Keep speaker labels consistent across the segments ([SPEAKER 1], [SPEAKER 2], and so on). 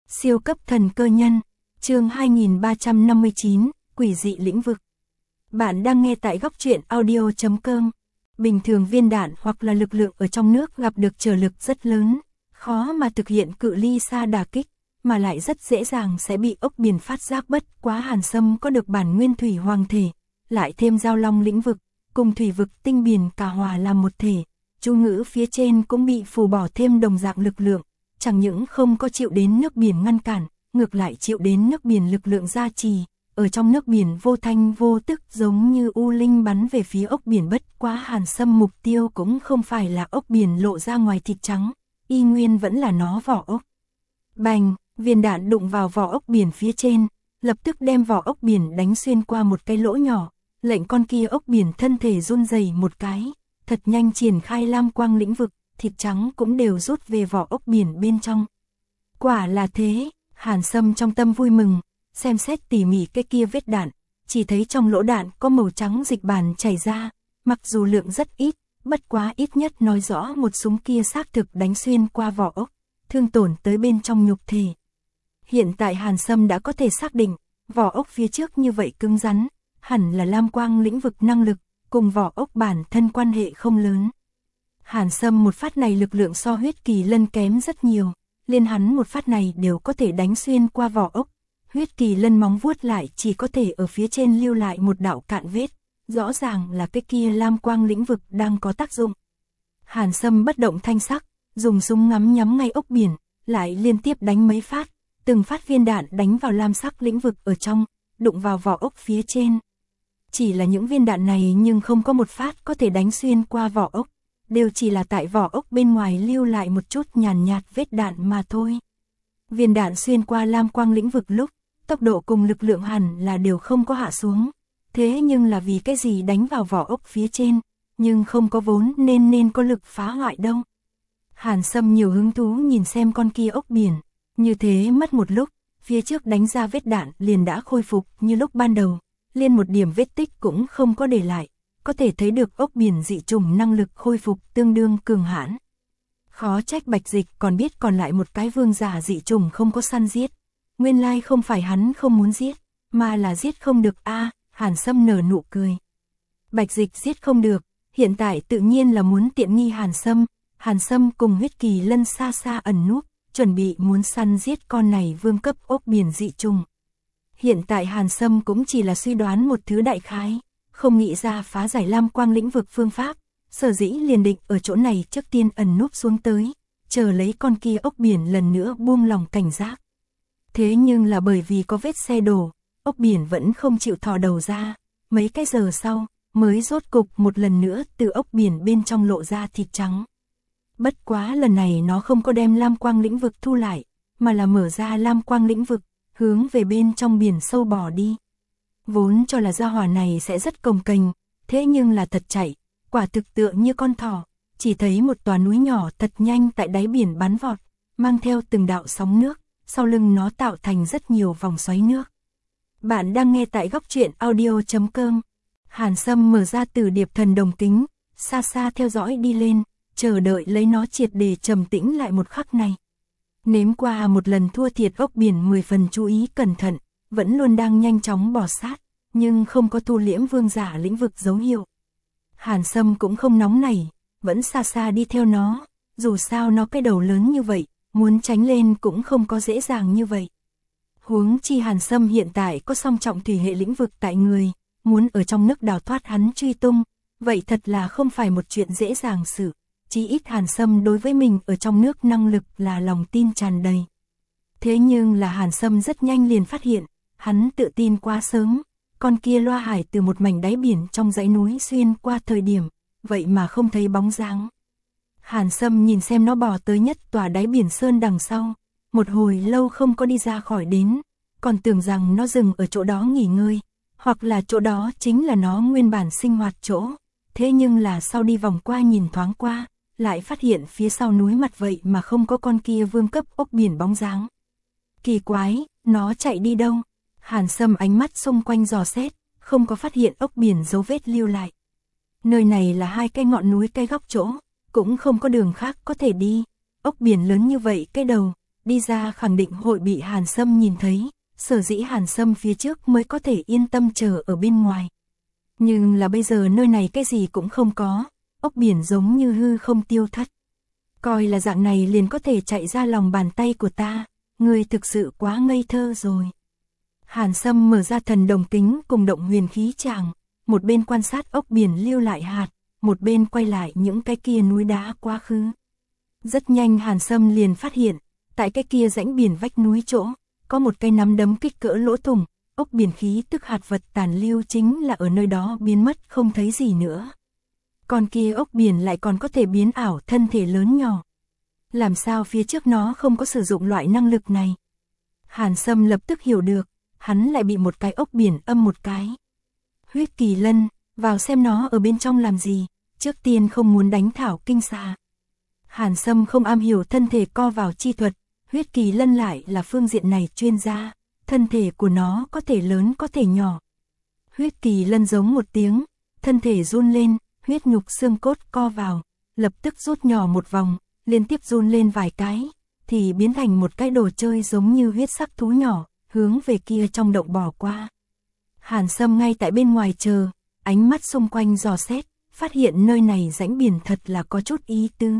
[SPEAKER 1] Siêu cấp thần cơ nhân, chương 2359, quỷ dị lĩnh vực. Bạn đang nghe tại góc truyện audio.com. Bình thường viên đạn hoặc là lực lượng ở trong nước gặp được trở lực rất lớn, khó mà thực hiện cự ly xa đả kích, mà lại rất dễ dàng sẽ bị ốc biển phát giác. Bất quá Hàn Sâm có được bản nguyên thủy hoàng thể, lại thêm giao long lĩnh vực, cùng thủy vực tinh biển cả hòa làm một thể. Chú ngữ phía trên cũng bị phù bỏ thêm đồng dạng lực lượng, chẳng những không có chịu đến nước biển ngăn cản, ngược lại chịu đến nước biển lực lượng gia trì, ở trong nước biển vô thanh vô tức giống như u linh bắn về phía ốc biển. Bất quá Hàn Sâm mục tiêu cũng không phải là ốc biển lộ ra ngoài thịt trắng, y nguyên vẫn là nó vỏ ốc. Bành, viên đạn đụng vào vỏ ốc biển phía trên, lập tức đem vỏ ốc biển đánh xuyên qua một cái lỗ nhỏ, lệnh con kia ốc biển thân thể run rẩy một cái, thật nhanh triển khai lam quang lĩnh vực, thịt trắng cũng đều rút về vỏ ốc biển bên trong. Quả là thế, Hàn Sâm trong tâm vui mừng, xem xét tỉ mỉ cái kia vết đạn, chỉ thấy trong lỗ đạn có màu trắng dịch bản chảy ra, mặc dù lượng rất ít, bất quá ít nhất nói rõ một súng kia xác thực đánh xuyên qua vỏ ốc, thương tổn tới bên trong nhục thể. Hiện tại Hàn Sâm đã có thể xác định, vỏ ốc phía trước như vậy cứng rắn, hẳn là lam quang lĩnh vực năng lực, cùng vỏ ốc bản thân quan hệ không lớn. Hàn Sâm một phát này lực lượng so huyết kỳ lân kém rất nhiều, liên hắn một phát này đều có thể đánh xuyên qua vỏ ốc. Huyết kỳ lân móng vuốt lại chỉ có thể ở phía trên lưu lại một đạo cạn vết, rõ ràng là cái kia lam quang lĩnh vực đang có tác dụng. Hàn Sâm bất động thanh sắc, dùng súng ngắm nhắm ngay ốc biển, lại liên tiếp đánh mấy phát, từng phát viên đạn đánh vào lam sắc lĩnh vực ở trong, đụng vào vỏ ốc phía trên. Chỉ là những viên đạn này nhưng không có một phát có thể đánh xuyên qua vỏ ốc, đều chỉ là tại vỏ ốc bên ngoài lưu lại một chút nhàn nhạt vết đạn mà thôi. Viên đạn xuyên qua lam quang lĩnh vực lúc, tốc độ cùng lực lượng hẳn là đều không có hạ xuống, thế nhưng là vì cái gì đánh vào vỏ ốc phía trên, nhưng không có vốn nên có lực phá hoại đâu. Hàn Sâm nhiều hứng thú nhìn xem con kia ốc biển, như thế mất một lúc, phía trước đánh ra vết đạn liền đã khôi phục như lúc ban đầu, liên một điểm vết tích cũng không có để lại, có thể thấy được ốc biển dị chủng năng lực khôi phục tương đương cường hãn. Khó trách Bạch Dịch còn biết còn lại một cái vương giả dị chủng không có săn giết. Nguyên lai không phải hắn không muốn giết, mà là giết không được a. Hàn Sâm nở nụ cười. Bạch Dịch giết không được, hiện tại tự nhiên là muốn tiện nghi Hàn Sâm. Hàn Sâm cùng huyết kỳ lân xa xa ẩn núp, chuẩn bị muốn săn giết con này vương cấp ốc biển dị chủng. Hiện tại Hàn Sâm cũng chỉ là suy đoán một thứ đại khái, không nghĩ ra phá giải lam quang lĩnh vực phương pháp, sở dĩ liền định ở chỗ này trước tiên ẩn núp xuống tới, chờ lấy con kia ốc biển lần nữa buông lòng cảnh giác. Thế nhưng là bởi vì có vết xe đổ, ốc biển vẫn không chịu thò đầu ra, mấy cái giờ sau, mới rốt cục một lần nữa từ ốc biển bên trong lộ ra thịt trắng. Bất quá lần này nó không có đem lam quang lĩnh vực thu lại, mà là mở ra lam quang lĩnh vực, hướng về bên trong biển sâu bò đi. Vốn cho là gia hỏa này sẽ rất cồng kềnh, thế nhưng là thật chạy, quả thực tựa như con thỏ, chỉ thấy một tòa núi nhỏ thật nhanh tại đáy biển bắn vọt, mang theo từng đạo sóng nước, sau lưng nó tạo thành rất nhiều vòng xoáy nước. Bạn đang nghe tại góc truyện audio.com. Hàn Sâm mở ra Tử Điệp Thần Đồng kính, xa xa theo dõi đi lên, chờ đợi lấy nó triệt để trầm tĩnh lại một khắc này. Nếm qua một lần thua thiệt ốc biển 10 phần chú ý cẩn thận, vẫn luôn đang nhanh chóng bò sát, nhưng không có thu liễm vương giả lĩnh vực dấu hiệu. Hàn Sâm cũng không nóng nảy, vẫn xa xa đi theo nó, dù sao nó cái đầu lớn như vậy, muốn tránh lên cũng không có dễ dàng như vậy. Huống chi Hàn Sâm hiện tại có song trọng thủy hệ lĩnh vực tại người, muốn ở trong nước đào thoát hắn truy tung, vậy thật là không phải một chuyện dễ dàng sự. Chí ít Hàn Sâm đối với mình ở trong nước năng lực là lòng tin tràn đầy. Thế nhưng là Hàn Sâm rất nhanh liền phát hiện, hắn tự tin quá sớm, con kia loa hải từ một mảnh đáy biển trong dãy núi xuyên qua thời điểm, vậy mà không thấy bóng dáng. Hàn Sâm nhìn xem nó bò tới nhất tòa đáy biển sơn đằng sau, một hồi lâu không có đi ra khỏi đến, còn tưởng rằng nó dừng ở chỗ đó nghỉ ngơi, hoặc là chỗ đó chính là nó nguyên bản sinh hoạt chỗ, thế nhưng là sau đi vòng qua nhìn thoáng qua, lại phát hiện phía sau núi mặt vậy mà không có con kia vương cấp ốc biển bóng dáng. Kỳ quái, nó chạy đi đâu? Hàn Sâm ánh mắt xung quanh dò xét, không có phát hiện ốc biển dấu vết lưu lại. Nơi này là hai cái ngọn núi cái góc chỗ, cũng không có đường khác có thể đi. Ốc biển lớn như vậy cái đầu, đi ra khẳng định hội bị Hàn Sâm nhìn thấy, sở dĩ Hàn Sâm phía trước mới có thể yên tâm chờ ở bên ngoài. Nhưng là bây giờ nơi này cái gì cũng không có, ốc biển giống như hư không tiêu thất. Coi là dạng này liền có thể chạy ra lòng bàn tay của ta, ngươi thực sự quá ngây thơ rồi. Hàn Sâm mở ra thần đồng kính cùng động huyền khí tràng, một bên quan sát ốc biển lưu lại hạt, một bên quay lại những cái kia núi đá quá khứ. Rất nhanh Hàn Sâm liền phát hiện, tại cái kia rãnh biển vách núi chỗ, có một cây nắm đấm kích cỡ lỗ thủng, ốc biển khí tức hạt vật tàn lưu chính là ở nơi đó biến mất không thấy gì nữa. Còn kia ốc biển lại còn có thể biến ảo thân thể lớn nhỏ. Làm sao phía trước nó không có sử dụng loại năng lực này? Hàn Sâm lập tức hiểu được, hắn lại bị một cái ốc biển âm một cái. Huyết kỳ lân, vào xem nó ở bên trong làm gì, trước tiên không muốn đánh thảo kinh xà. Hàn Sâm không am hiểu thân thể co vào chi thuật, huyết kỳ lân lại là phương diện này chuyên gia, thân thể của nó có thể lớn có thể nhỏ. Huyết kỳ lân giống một tiếng, thân thể run lên, huyết nhục xương cốt co vào, lập tức rút nhỏ một vòng, liên tiếp run lên vài cái, thì biến thành một cái đồ chơi giống như huyết sắc thú nhỏ, hướng về kia trong động bỏ qua. Hàn Sâm ngay tại bên ngoài chờ, ánh mắt xung quanh dò xét, phát hiện nơi này rãnh biển thật là có chút ý tứ.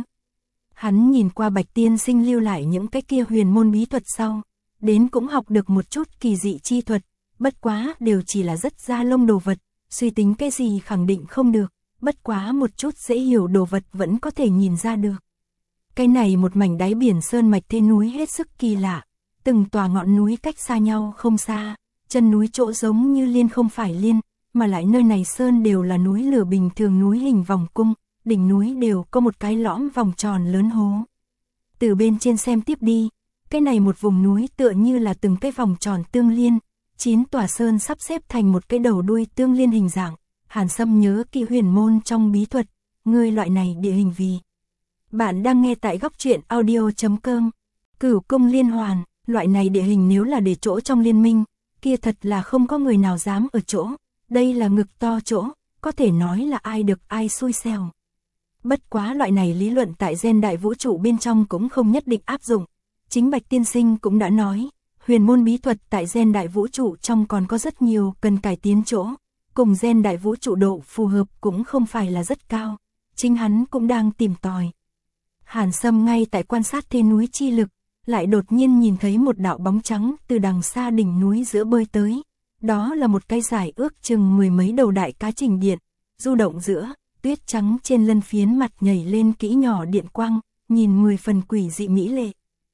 [SPEAKER 1] Hắn nhìn qua Bạch Tiên Sinh lưu lại những cái kia huyền môn bí thuật sau, đến cũng học được một chút kỳ dị chi thuật, bất quá đều chỉ là rất da lông đồ vật, suy tính cái gì khẳng định không được, bất quá một chút dễ hiểu đồ vật vẫn có thể nhìn ra được. Cái này một mảnh đáy biển sơn mạch thế núi hết sức kỳ lạ, từng tòa ngọn núi cách xa nhau không xa, chân núi chỗ giống như liên không phải liên, mà lại nơi này sơn đều là núi lửa bình thường núi hình vòng cung, đỉnh núi đều có một cái lõm vòng tròn lớn hố. Từ bên trên xem tiếp đi, cái này một vùng núi tựa như là từng cái vòng tròn tương liên, 9 tòa sơn sắp xếp thành một cái đầu đuôi tương liên hình dạng. Hàn Sâm nhớ kỹ huyền môn trong bí thuật, ngươi loại này địa hình vì. Bạn đang nghe tại góc truyện audio.com. Cửu cung liên hoàn, loại này địa hình nếu là để chỗ trong liên minh, kia thật là không có người nào dám ở chỗ, đây là ngực to chỗ, có thể nói là ai được ai xui xẻo. Bất quá loại này lý luận tại gen đại vũ trụ bên trong cũng không nhất định áp dụng. Chính Bạch Tiên Sinh cũng đã nói, huyền môn bí thuật tại gen đại vũ trụ trong còn có rất nhiều cần cải tiến chỗ, cùng gen đại vũ trụ độ phù hợp cũng không phải là rất cao, chính hắn cũng đang tìm tòi. Hàn Sâm ngay tại quan sát thế núi chi lực, lại đột nhiên nhìn thấy một đạo bóng trắng từ đằng xa đỉnh núi giữa bơi tới. Đó là một cái dài ước chừng 10 mấy đầu đại cá trình điện, du động giữa, tuyết trắng trên lân phiến mặt nhảy lên kỹ nhỏ điện quang, nhìn 10 phần quỷ dị mỹ lệ.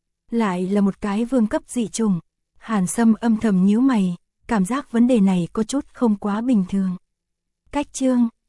[SPEAKER 1] Lại là một cái vương cấp dị trùng. Hàn Sâm âm thầm nhíu mày, cảm giác vấn đề này có chút không quá bình thường. Cách chương